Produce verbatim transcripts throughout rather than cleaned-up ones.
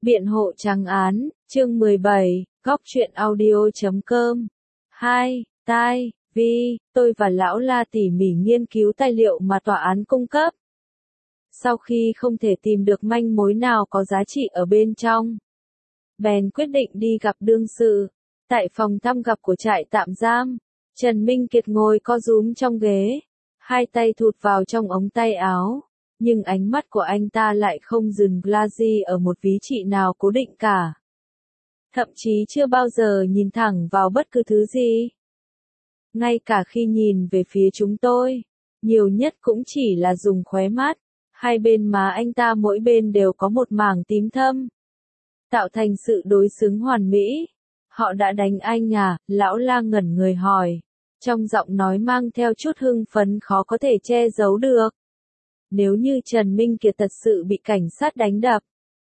Biện hộ trắng án, chương mười bảy, góc truyện audio chấm com. hai. Tai, Vi, tôi và Lão La tỉ mỉ nghiên cứu tài liệu mà tòa án cung cấp. Sau khi không thể tìm được manh mối nào có giá trị ở bên trong, bèn quyết định đi gặp đương sự. Tại phòng thăm gặp của trại tạm giam, Trần Minh Kiệt ngồi co rúm trong ghế, hai tay thụt vào trong ống tay áo. Nhưng ánh mắt của anh ta lại không dừng Glazy ở một ví trị nào cố định cả. Thậm chí chưa bao giờ nhìn thẳng vào bất cứ thứ gì. Ngay cả khi nhìn về phía chúng tôi, nhiều nhất cũng chỉ là dùng khóe mắt. Hai bên má anh ta mỗi bên đều có một mảng tím thâm, tạo thành sự đối xứng hoàn mỹ. Họ đã đánh anh à? Lão La ngẩn người hỏi, trong giọng nói mang theo chút hưng phấn khó có thể che giấu được. Nếu như Trần Minh Kiệt thật sự bị cảnh sát đánh đập,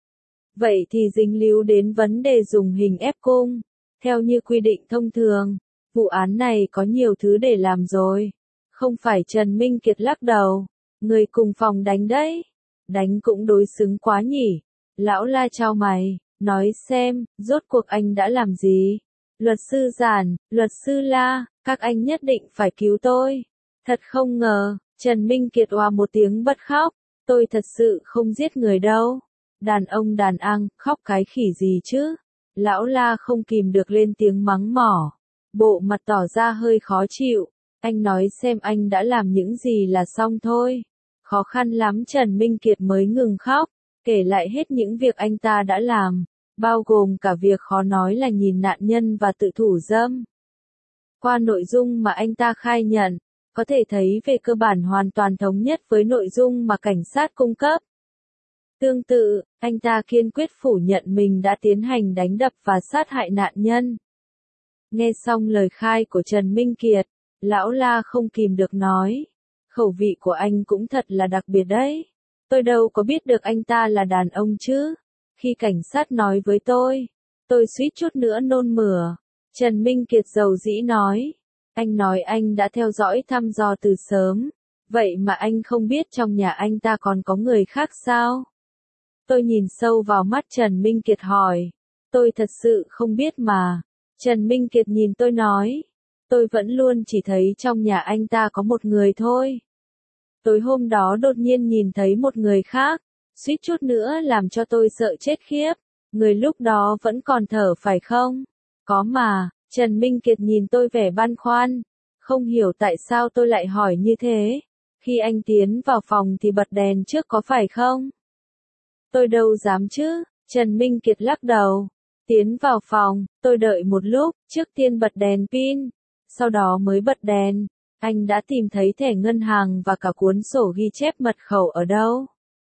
vậy thì dính líu đến vấn đề dùng hình ép cung. Theo như quy định thông thường, vụ án này có nhiều thứ để làm rồi. Không phải. Trần Minh Kiệt lắc đầu, người cùng phòng đánh đấy. Đánh cũng đối xứng quá nhỉ. Lão La chau mày, nói xem, rốt cuộc anh đã làm gì? Luật sư Giản, luật sư La, các anh nhất định phải cứu tôi. Thật không ngờ. Trần Minh Kiệt oa một tiếng bật khóc, tôi thật sự không giết người đâu. Đàn ông đàn ang, khóc cái khỉ gì chứ? Lão La không kìm được lên tiếng mắng mỏ, bộ mặt tỏ ra hơi khó chịu. Anh nói xem anh đã làm những gì là xong thôi. Khó khăn lắm Trần Minh Kiệt mới ngừng khóc, kể lại hết những việc anh ta đã làm, bao gồm cả việc khó nói là nhìn nạn nhân và tự thủ dâm. Qua nội dung mà anh ta khai nhận, có thể thấy về cơ bản hoàn toàn thống nhất với nội dung mà cảnh sát cung cấp. Tương tự, anh ta kiên quyết phủ nhận mình đã tiến hành đánh đập và sát hại nạn nhân. Nghe xong lời khai của Trần Minh Kiệt, Lão La không kìm được nói, khẩu vị của anh cũng thật là đặc biệt đấy. Tôi đâu có biết được anh ta là đàn ông chứ. Khi cảnh sát nói với tôi, tôi suýt chút nữa nôn mửa. Trần Minh Kiệt dầu dĩ nói, anh nói anh đã theo dõi thăm dò từ sớm, vậy mà anh không biết trong nhà anh ta còn có người khác sao? Tôi nhìn sâu vào mắt Trần Minh Kiệt hỏi, tôi thật sự không biết mà. Trần Minh Kiệt nhìn tôi nói, tôi vẫn luôn chỉ thấy trong nhà anh ta có một người thôi. Tối hôm đó đột nhiên nhìn thấy một người khác, suýt chút nữa làm cho tôi sợ chết khiếp. Người lúc đó vẫn còn thở phải không? Có mà. Trần Minh Kiệt nhìn tôi vẻ băn khoăn, không hiểu tại sao tôi lại hỏi như thế. Khi anh tiến vào phòng thì bật đèn trước có phải không? Tôi đâu dám chứ. Trần Minh Kiệt lắc đầu. Tiến vào phòng, tôi đợi một lúc, trước tiên bật đèn pin, sau đó mới bật đèn. Anh đã tìm thấy thẻ ngân hàng và cả cuốn sổ ghi chép mật khẩu ở đâu?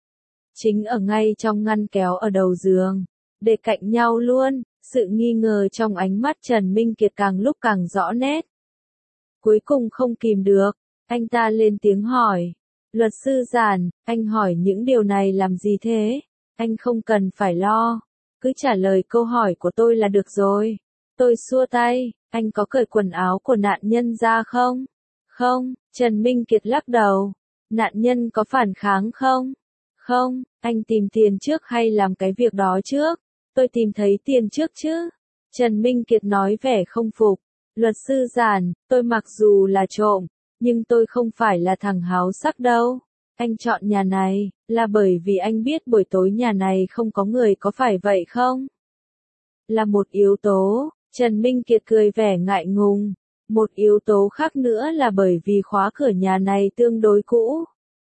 Chính ở ngay trong ngăn kéo ở đầu giường, để cạnh nhau luôn. Sự nghi ngờ trong ánh mắt Trần Minh Kiệt càng lúc càng rõ nét. Cuối cùng không kìm được, anh ta lên tiếng hỏi, luật sư Giản, anh hỏi những điều này làm gì thế? Anh không cần phải lo, cứ trả lời câu hỏi của tôi là được rồi. Tôi xua tay, anh có cởi quần áo của nạn nhân ra không? Không. Trần Minh Kiệt lắc đầu. Nạn nhân có phản kháng không? Không. Anh tìm tiền trước hay làm cái việc đó trước? Tôi tìm thấy tiền trước chứ. Trần Minh Kiệt nói vẻ không phục. Luật sư Giản, tôi mặc dù là trộm, nhưng tôi không phải là thằng háo sắc đâu. Anh chọn nhà này, là bởi vì anh biết buổi tối nhà này không có người có phải vậy không? Là một yếu tố. Trần Minh Kiệt cười vẻ ngại ngùng. Một yếu tố khác nữa là bởi vì khóa cửa nhà này tương đối cũ.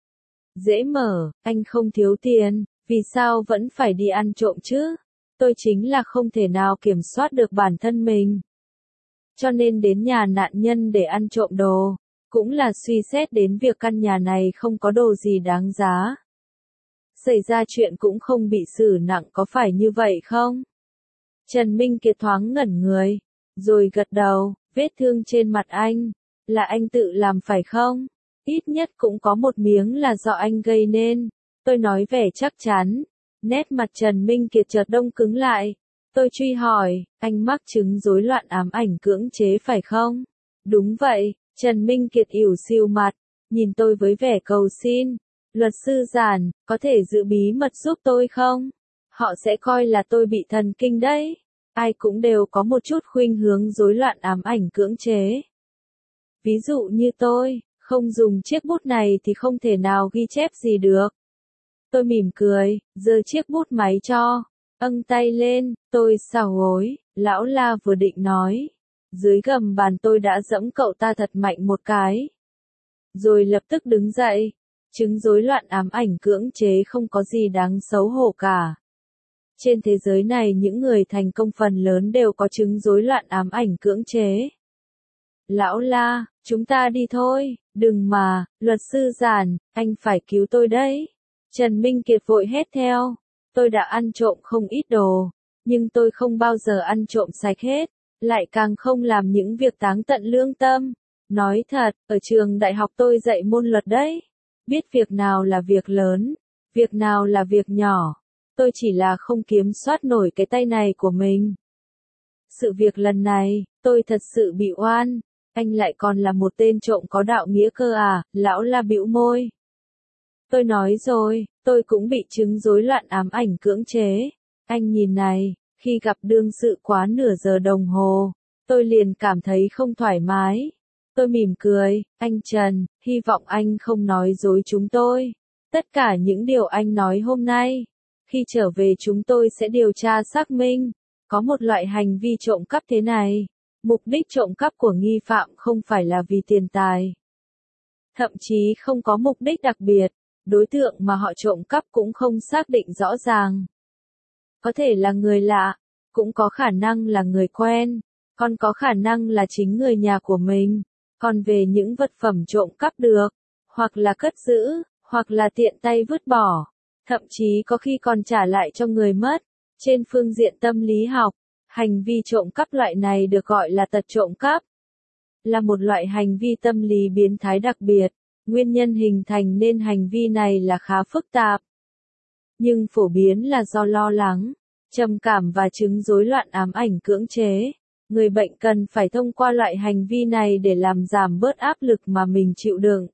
Dễ mở, anh không thiếu tiền, vì sao vẫn phải đi ăn trộm chứ? Tôi chính là không thể nào kiểm soát được bản thân mình. Cho nên đến nhà nạn nhân để ăn trộm đồ, cũng là suy xét đến việc căn nhà này không có đồ gì đáng giá. Xảy ra chuyện cũng không bị xử nặng có phải như vậy không? Trần Minh Kiệt thoáng ngẩn người, rồi gật đầu, vết thương trên mặt anh, là anh tự làm phải không? Ít nhất cũng có một miếng là do anh gây nên. Tôi nói vẻ chắc chắn. Nét mặt Trần Minh Kiệt chợt đông cứng lại. Tôi truy hỏi, anh mắc chứng rối loạn ám ảnh cưỡng chế phải không? Đúng vậy. Trần Minh Kiệt ỉu xìu mặt, nhìn tôi với vẻ cầu xin. Luật sư Giản, có thể giữ bí mật giúp tôi không? Họ sẽ coi là tôi bị thần kinh đấy. Ai cũng đều có một chút khuynh hướng rối loạn ám ảnh cưỡng chế. Ví dụ như tôi, không dùng chiếc bút này thì không thể nào ghi chép gì được. Tôi mỉm cười, giơ chiếc bút máy cho, âng tay lên, tôi xào gối, lão La vừa định nói. Dưới gầm bàn tôi đã giẫm cậu ta thật mạnh một cái. Rồi lập tức đứng dậy. Chứng rối loạn ám ảnh cưỡng chế không có gì đáng xấu hổ cả. Trên thế giới này những người thành công phần lớn đều có chứng rối loạn ám ảnh cưỡng chế. Lão La, chúng ta đi thôi, đừng mà, luật sư Giản, anh phải cứu tôi đấy. Trần Minh Kiệt vội hét theo, tôi đã ăn trộm không ít đồ, nhưng tôi không bao giờ ăn trộm sạch hết, lại càng không làm những việc táng tận lương tâm. Nói thật, ở trường đại học tôi dạy môn luật đấy, biết việc nào là việc lớn, việc nào là việc nhỏ, tôi chỉ là không kiểm soát nổi cái tay này của mình. Sự việc lần này, tôi thật sự bị oan. Anh lại còn là một tên trộm có đạo nghĩa cơ à, lão La bĩu môi. Tôi nói rồi, tôi cũng bị chứng rối loạn ám ảnh cưỡng chế. Anh nhìn này, khi gặp đương sự quá nửa giờ đồng hồ, tôi liền cảm thấy không thoải mái. Tôi mỉm cười, anh Trần, hy vọng anh không nói dối chúng tôi. Tất cả những điều anh nói hôm nay, khi trở về chúng tôi sẽ điều tra xác minh. Có một loại hành vi trộm cắp thế này. Mục đích trộm cắp của nghi phạm không phải là vì tiền tài. Thậm chí không có mục đích đặc biệt, đối tượng mà họ trộm cắp cũng không xác định rõ ràng. Có thể là người lạ, cũng có khả năng là người quen, còn có khả năng là chính người nhà của mình. Còn về những vật phẩm trộm cắp được, hoặc là cất giữ, hoặc là tiện tay vứt bỏ, thậm chí có khi còn trả lại cho người mất. Trên phương diện tâm lý học, hành vi trộm cắp loại này được gọi là tật trộm cắp. Là một loại hành vi tâm lý biến thái đặc biệt, nguyên nhân hình thành nên hành vi này là khá phức tạp. Nhưng phổ biến là do lo lắng, trầm cảm và chứng rối loạn ám ảnh cưỡng chế. Người bệnh cần phải thông qua loại hành vi này để làm giảm bớt áp lực mà mình chịu đựng.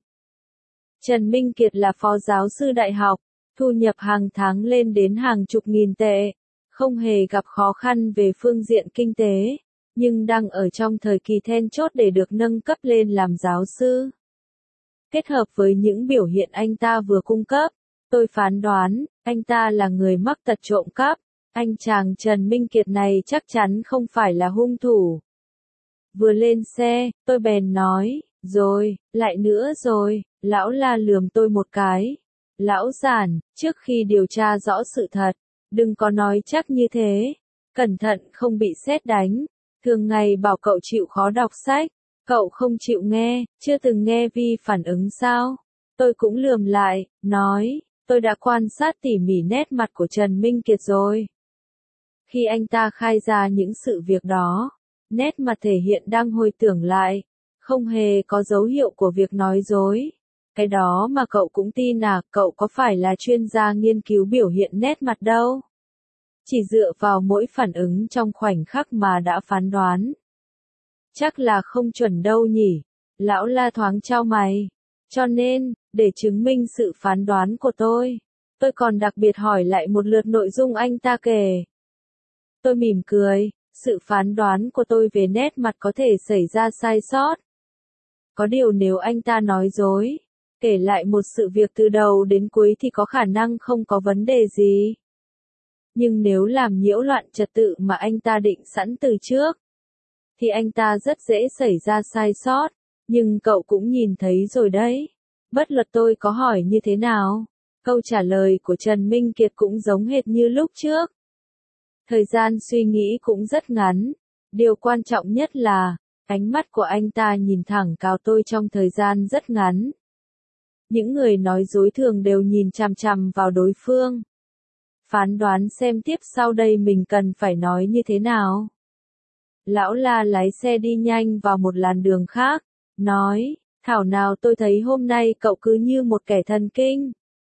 Trần Minh Kiệt là phó giáo sư đại học, thu nhập hàng tháng lên đến hàng chục nghìn tệ, không hề gặp khó khăn về phương diện kinh tế, nhưng đang ở trong thời kỳ then chốt để được nâng cấp lên làm giáo sư. Kết hợp với những biểu hiện anh ta vừa cung cấp, tôi phán đoán, anh ta là người mắc tật trộm cắp. Anh chàng Trần Minh Kiệt này chắc chắn không phải là hung thủ. Vừa lên xe, tôi bèn nói, rồi, lại nữa rồi, lão La lườm tôi một cái. Lão Giản, trước khi điều tra rõ sự thật, đừng có nói chắc như thế. Cẩn thận không bị sét đánh. Thường ngày bảo cậu chịu khó đọc sách, cậu không chịu nghe, chưa từng nghe Vi phản ứng sao? Tôi cũng lườm lại, nói, tôi đã quan sát tỉ mỉ nét mặt của Trần Minh Kiệt rồi. Khi anh ta khai ra những sự việc đó, nét mặt thể hiện đang hồi tưởng lại, không hề có dấu hiệu của việc nói dối. Cái đó mà cậu cũng tin à, cậu có phải là chuyên gia nghiên cứu biểu hiện nét mặt đâu. Chỉ dựa vào mỗi phản ứng trong khoảnh khắc mà đã phán đoán. Chắc là không chuẩn đâu nhỉ, lão La thoáng chau mày. Cho nên, để chứng minh sự phán đoán của tôi, tôi còn đặc biệt hỏi lại một lượt nội dung anh ta kể. Tôi mỉm cười, sự phán đoán của tôi về nét mặt có thể xảy ra sai sót. Có điều nếu anh ta nói dối, kể lại một sự việc từ đầu đến cuối thì có khả năng không có vấn đề gì. Nhưng nếu làm nhiễu loạn trật tự mà anh ta định sẵn từ trước, thì anh ta rất dễ xảy ra sai sót. Nhưng cậu cũng nhìn thấy rồi đấy. Bất luận tôi có hỏi như thế nào, câu trả lời của Trần Minh Kiệt cũng giống hệt như lúc trước. Thời gian suy nghĩ cũng rất ngắn. Điều quan trọng nhất là, ánh mắt của anh ta nhìn thẳng vào tôi trong thời gian rất ngắn. Những người nói dối thường đều nhìn chằm chằm vào đối phương. Phán đoán xem tiếp sau đây mình cần phải nói như thế nào. Lão La lái xe đi nhanh vào một làn đường khác, nói, thảo nào tôi thấy hôm nay cậu cứ như một kẻ thần kinh.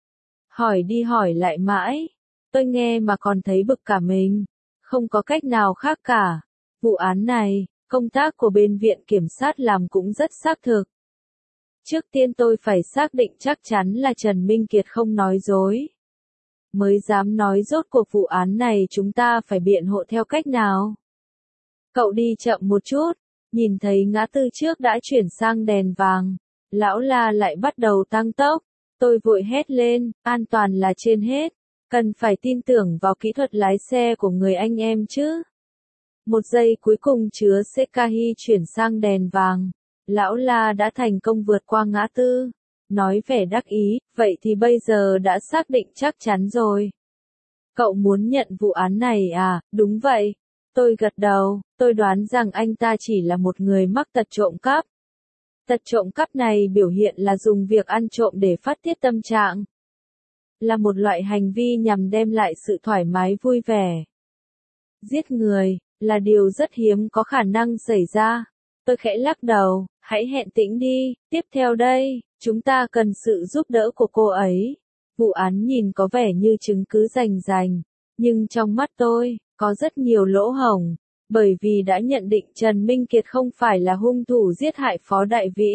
Hỏi đi hỏi lại mãi, tôi nghe mà còn thấy bực cả mình, không có cách nào khác cả. Vụ án này, công tác của bên viện kiểm sát làm cũng rất xác thực. Trước tiên tôi phải xác định chắc chắn là Trần Minh Kiệt không nói dối. mới dám nói rốt cuộc vụ án này chúng ta phải biện hộ theo cách nào. Cậu đi chậm một chút, nhìn thấy ngã tư trước đã chuyển sang đèn vàng, lão La lại bắt đầu tăng tốc, tôi vội hét lên, an toàn là trên hết, cần phải tin tưởng vào kỹ thuật lái xe của người anh em chứ. Một giây cuối cùng chứa Sekahi chuyển sang đèn vàng, lão La đã thành công vượt qua ngã tư, nói vẻ đắc ý, vậy thì bây giờ đã xác định chắc chắn rồi. Cậu muốn nhận vụ án này à, đúng vậy. Tôi gật đầu, tôi đoán rằng anh ta chỉ là một người mắc tật trộm cắp. Tật trộm cắp này biểu hiện là dùng việc ăn trộm để phát tiết tâm trạng. Là một loại hành vi nhằm đem lại sự thoải mái vui vẻ. Giết người, là điều rất hiếm có khả năng xảy ra. Tôi khẽ lắc đầu, hãy hẹn tĩnh đi, tiếp theo đây, chúng ta cần sự giúp đỡ của cô ấy. Vụ án nhìn có vẻ như chứng cứ rành rành, nhưng trong mắt tôi, có rất nhiều lỗ hổng, bởi vì đã nhận định Trần Minh Kiệt không phải là hung thủ giết hại Phó Đại Vĩ.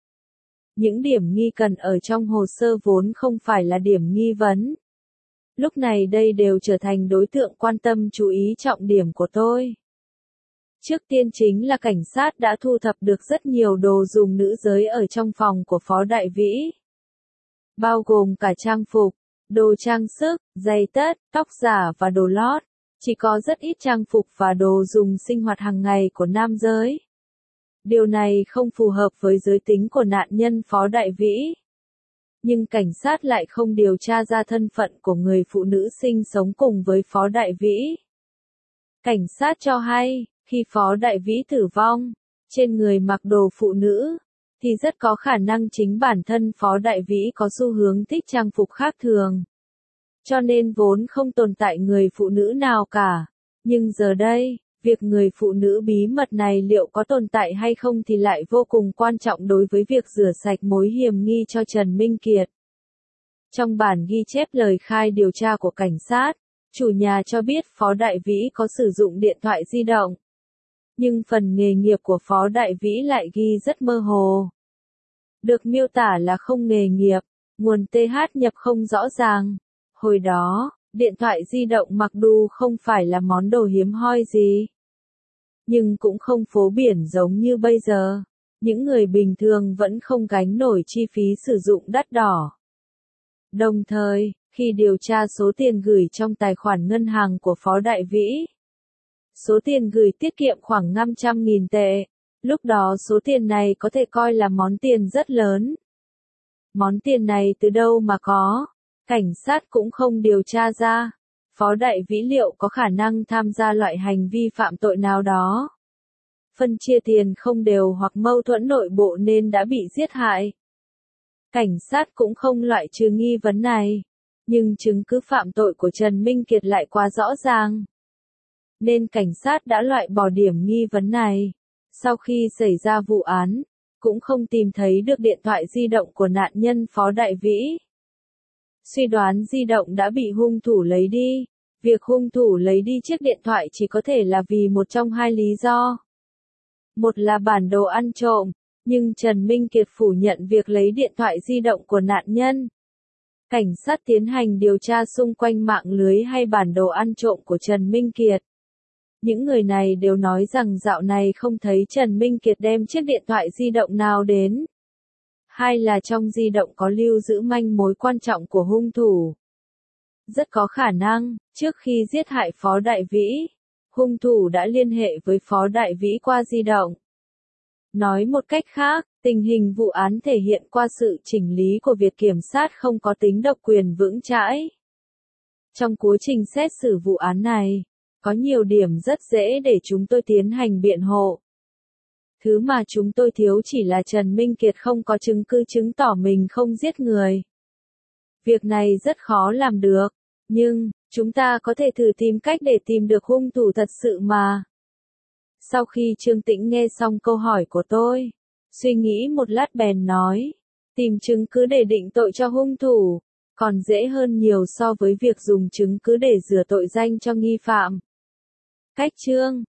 Những điểm nghi cần ở trong hồ sơ vốn không phải là điểm nghi vấn. Lúc này đây đều trở thành đối tượng quan tâm chú ý trọng điểm của tôi. Trước tiên chính là cảnh sát đã thu thập được rất nhiều đồ dùng nữ giới ở trong phòng của Phó Đại Vĩ. Bao gồm cả trang phục, đồ trang sức, giày tất, tóc giả và đồ lót. Chỉ có rất ít trang phục và đồ dùng sinh hoạt hàng ngày của nam giới. Điều này không phù hợp với giới tính của nạn nhân Phó Đại Vĩ. Nhưng cảnh sát lại không điều tra ra thân phận của người phụ nữ sinh sống cùng với Phó Đại Vĩ. Cảnh sát cho hay, khi Phó Đại Vĩ tử vong, trên người mặc đồ phụ nữ, thì rất có khả năng chính bản thân Phó Đại Vĩ có xu hướng thích trang phục khác thường. Cho nên vốn không tồn tại người phụ nữ nào cả. Nhưng giờ đây, việc người phụ nữ bí mật này liệu có tồn tại hay không thì lại vô cùng quan trọng đối với việc rửa sạch mối hiểm nghi cho Trần Minh Kiệt. Trong bản ghi chép lời khai điều tra của cảnh sát, chủ nhà cho biết Phó Đại Vĩ có sử dụng điện thoại di động. Nhưng phần nghề nghiệp của Phó Đại Vĩ lại ghi rất mơ hồ. Được miêu tả là không nghề nghiệp, nguồn tê hát nhập không rõ ràng. Hồi đó, điện thoại di động mặc dù không phải là món đồ hiếm hoi gì. Nhưng cũng không phổ biến giống như bây giờ. Những người bình thường vẫn không gánh nổi chi phí sử dụng đắt đỏ. Đồng thời, khi điều tra số tiền gửi trong tài khoản ngân hàng của Phó Đại Vĩ, số tiền gửi tiết kiệm khoảng năm trăm nghìn tệ. Lúc đó số tiền này có thể coi là món tiền rất lớn. Món tiền này từ đâu mà có? Cảnh sát cũng không điều tra ra. Phó Đại Vĩ liệu có khả năng tham gia loại hành vi phạm tội nào đó? Phân chia tiền không đều hoặc mâu thuẫn nội bộ nên đã bị giết hại. Cảnh sát cũng không loại trừ nghi vấn này. Nhưng chứng cứ phạm tội của Trần Minh Kiệt lại quá rõ ràng. Nên cảnh sát đã loại bỏ điểm nghi vấn này. Sau khi xảy ra vụ án, cũng không tìm thấy được điện thoại di động của nạn nhân Phó Đại Vĩ. Suy đoán di động đã bị hung thủ lấy đi. Việc hung thủ lấy đi chiếc điện thoại chỉ có thể là vì một trong hai lý do. Một là bản đồ ăn trộm, nhưng Trần Minh Kiệt phủ nhận việc lấy điện thoại di động của nạn nhân. Cảnh sát tiến hành điều tra xung quanh mạng lưới hay bản đồ ăn trộm của Trần Minh Kiệt. Những người này đều nói rằng dạo này không thấy Trần Minh Kiệt đem chiếc điện thoại di động nào đến. Hai là trong di động có lưu giữ manh mối quan trọng của hung thủ. Rất có khả năng, trước khi giết hại Phó Đại Vĩ, hung thủ đã liên hệ với Phó Đại Vĩ qua di động. Nói một cách khác, tình hình vụ án thể hiện qua sự chỉnh lý của Viện Kiểm sát không có tính độc quyền vững chãi. Trong quá trình xét xử vụ án này, có nhiều điểm rất dễ để chúng tôi tiến hành biện hộ. Thứ mà chúng tôi thiếu chỉ là Trần Minh Kiệt không có chứng cứ chứng tỏ mình không giết người. Việc này rất khó làm được, nhưng, chúng ta có thể thử tìm cách để tìm được hung thủ thật sự mà. Sau khi Trương Tĩnh nghe xong câu hỏi của tôi, suy nghĩ một lát bèn nói, tìm chứng cứ để định tội cho hung thủ, còn dễ hơn nhiều so với việc dùng chứng cứ để rửa tội danh cho nghi phạm. Cách chương